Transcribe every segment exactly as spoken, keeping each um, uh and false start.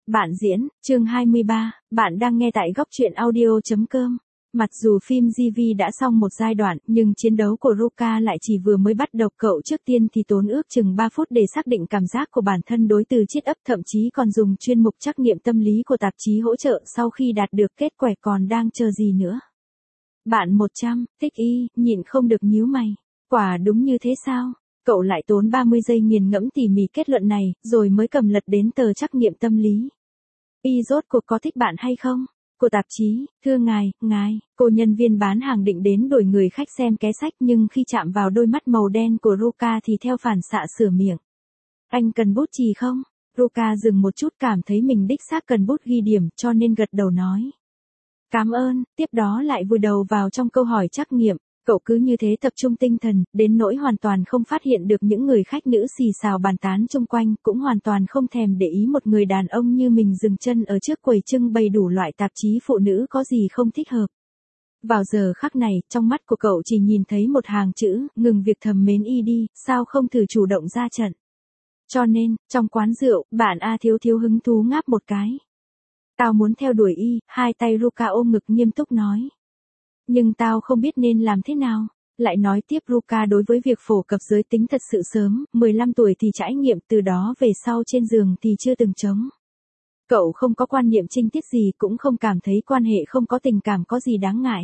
Bạn diễn, chương hai mươi ba, bạn đang nghe tại góc truyện audio chấm com. Mặc dù phim giê vê đã xong một giai đoạn, nhưng chiến đấu của Ruka lại chỉ vừa mới bắt đầu. Cậu trước tiên thì tốn ước chừng ba phút để xác định cảm giác của bản thân đối từ chiết ấp, thậm chí còn dùng chuyên mục trắc nghiệm tâm lý của tạp chí hỗ trợ. Sau khi đạt được kết quả còn đang chờ gì nữa. Bạn một trăm, thích y, nhịn không được nhíu mày. Quả đúng như thế sao? Cậu lại tốn ba mươi giây nghiền ngẫm tỉ mỉ kết luận này, rồi mới cầm lật đến tờ trắc nghiệm tâm lý. Y rốt cuộc có thích bạn hay không? Của tạp chí, thưa ngài, ngài, cô nhân viên bán hàng định đến đổi người khách xem ké sách, nhưng khi chạm vào đôi mắt màu đen của Ruka thì theo phản xạ sửa miệng. Anh cần bút chì không? Ruka dừng một chút, cảm thấy mình đích xác cần bút ghi điểm, cho nên gật đầu nói. Cảm ơn, tiếp đó lại vùi đầu vào trong câu hỏi trắc nghiệm. Cậu cứ như thế tập trung tinh thần, đến nỗi hoàn toàn không phát hiện được những người khách nữ xì xào bàn tán chung quanh, cũng hoàn toàn không thèm để ý một người đàn ông như mình dừng chân ở trước quầy trưng bày đủ loại tạp chí phụ nữ có gì không thích hợp. Vào giờ khắc này, trong mắt của cậu chỉ nhìn thấy một hàng chữ, ngừng việc thầm mến y đi, sao không thử chủ động ra trận. Cho nên, trong quán rượu, bạn A thiếu thiếu hứng thú ngáp một cái. Tao muốn theo đuổi y, hai tay Ruka ôm ngực nghiêm túc nói. Nhưng tao không biết nên làm thế nào. Lại nói tiếp, Ruka đối với việc phổ cập giới tính thật sự sớm, mười lăm tuổi thì trải nghiệm, từ đó về sau trên giường thì chưa từng trống. Cậu không có quan niệm trinh tiết gì, cũng không cảm thấy quan hệ không có tình cảm có gì đáng ngại.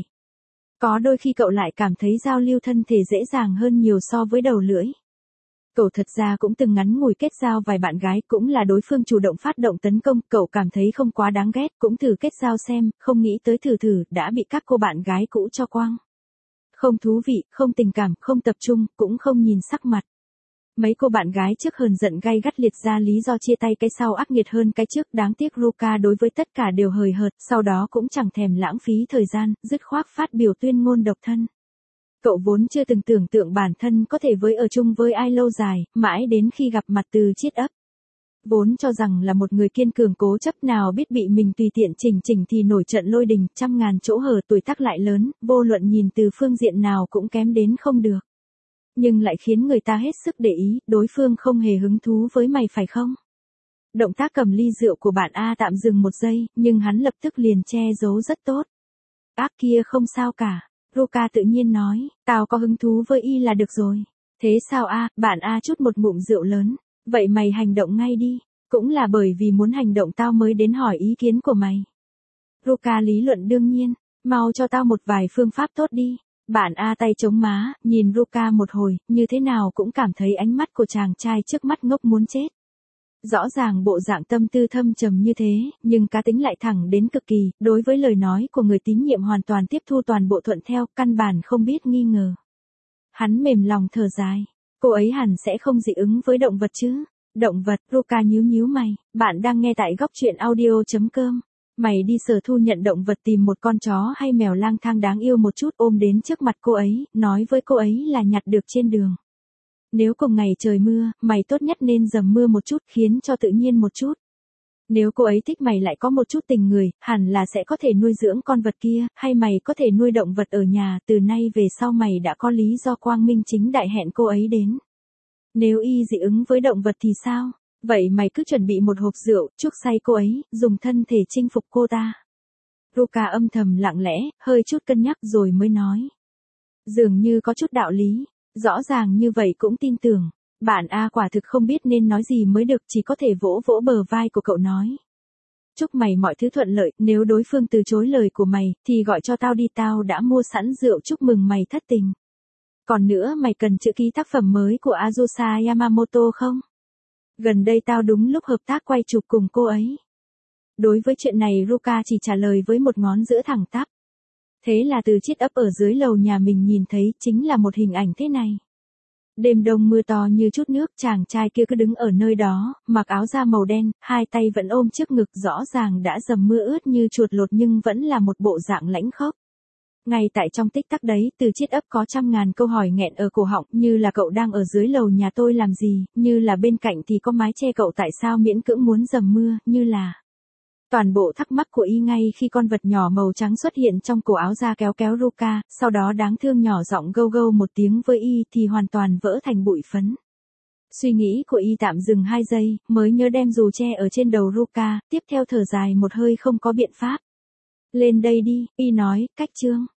Có đôi khi cậu lại cảm thấy giao lưu thân thể dễ dàng hơn nhiều so với đầu lưỡi. Cậu thật ra cũng từng ngắn ngủi kết giao vài bạn gái, cũng là đối phương chủ động phát động tấn công, cậu cảm thấy không quá đáng ghét, cũng thử kết giao xem, không nghĩ tới thử thử, đã bị các cô bạn gái cũ cho quăng. Không thú vị, không tình cảm, không tập trung, cũng không nhìn sắc mặt. Mấy cô bạn gái trước hờn giận gay gắt liệt ra lý do chia tay, cái sau ác nghiệt hơn cái trước, đáng tiếc Ruka đối với tất cả đều hời hợt, sau đó cũng chẳng thèm lãng phí thời gian, dứt khoát phát biểu tuyên ngôn độc thân. Cậu vốn chưa từng tưởng tượng bản thân có thể với ở chung với ai lâu dài, mãi đến khi gặp mặt từ chiết ấp. Vốn cho rằng là một người kiên cường cố chấp, nào biết bị mình tùy tiện chỉnh chỉnh thì nổi trận lôi đình, trăm ngàn chỗ hở, tuổi tác lại lớn, vô luận nhìn từ phương diện nào cũng kém đến không được. Nhưng lại khiến người ta hết sức để ý, đối phương không hề hứng thú với mày phải không? Động tác cầm ly rượu của bạn A tạm dừng một giây, nhưng hắn lập tức liền che giấu rất tốt. Ác kia không sao cả. Ruka tự nhiên nói, tao có hứng thú với y là được rồi. Thế sao a? Bạn A chút một ngụm rượu lớn. Vậy mày hành động ngay đi. Cũng là bởi vì muốn hành động tao mới đến hỏi ý kiến của mày. Ruka lý luận đương nhiên, mau cho tao một vài phương pháp tốt đi. Bạn A tay chống má, nhìn Ruka một hồi, như thế nào cũng cảm thấy ánh mắt của chàng trai trước mắt ngốc muốn chết. Rõ ràng bộ dạng tâm tư thâm trầm như thế, nhưng cá tính lại thẳng đến cực kỳ, đối với lời nói của người tín nhiệm hoàn toàn tiếp thu, toàn bộ thuận theo, căn bản không biết nghi ngờ. Hắn mềm lòng thở dài, cô ấy hẳn sẽ không dị ứng với động vật chứ. Động vật? Ruka nhíu nhíu mày, bạn đang nghe tại góc truyện audio chấm com. Mày đi sở thu nhận động vật, tìm một con chó hay mèo lang thang đáng yêu một chút, ôm đến trước mặt cô ấy, nói với cô ấy là nhặt được trên đường. Nếu cùng ngày trời mưa, mày tốt nhất nên dầm mưa một chút, khiến cho tự nhiên một chút. Nếu cô ấy thích mày lại có một chút tình người, hẳn là sẽ có thể nuôi dưỡng con vật kia, hay mày có thể nuôi động vật ở nhà, từ nay về sau mày đã có lý do quang minh chính đại hẹn cô ấy đến. Nếu y dị ứng với động vật thì sao? Vậy mày cứ chuẩn bị một hộp rượu, chuốc say cô ấy, dùng thân thể chinh phục cô ta. Ruka âm thầm lặng lẽ, hơi chút cân nhắc rồi mới nói. Dường như có chút đạo lý. Rõ ràng như vậy cũng tin tưởng. Bạn A quả thực không biết nên nói gì mới được, chỉ có thể vỗ vỗ bờ vai của cậu nói. Chúc mày mọi thứ thuận lợi, nếu đối phương từ chối lời của mày, thì gọi cho tao đi, tao đã mua sẵn rượu chúc mừng mày thất tình. Còn nữa, mày cần chữ ký tác phẩm mới của Azusa Yamamoto không? Gần đây tao đúng lúc hợp tác quay chụp cùng cô ấy. Đối với chuyện này Ruka chỉ trả lời với một ngón giữa thẳng tắp. Thế là từ chiết ấp ở dưới lầu nhà mình nhìn thấy chính là một hình ảnh thế này. Đêm đông mưa to như chút nước, chàng trai kia cứ đứng ở nơi đó, mặc áo da màu đen, hai tay vẫn ôm trước ngực, rõ ràng đã dầm mưa ướt như chuột lột nhưng vẫn là một bộ dạng lãnh khốc. Ngay tại trong tích tắc đấy, từ chiết ấp có trăm ngàn câu hỏi nghẹn ở cổ họng, như là cậu đang ở dưới lầu nhà tôi làm gì, như là bên cạnh thì có mái che cậu tại sao miễn cưỡng muốn dầm mưa, như là... Toàn bộ thắc mắc của y ngay khi con vật nhỏ màu trắng xuất hiện trong cổ áo da kéo kéo Ruka, sau đó đáng thương nhỏ giọng gâu gâu một tiếng với y thì hoàn toàn vỡ thành bụi phấn. Suy nghĩ của y tạm dừng hai giây, mới nhớ đem dù che ở trên đầu Ruka, tiếp theo thở dài một hơi không có biện pháp. Lên đây đi, y nói, cách trương.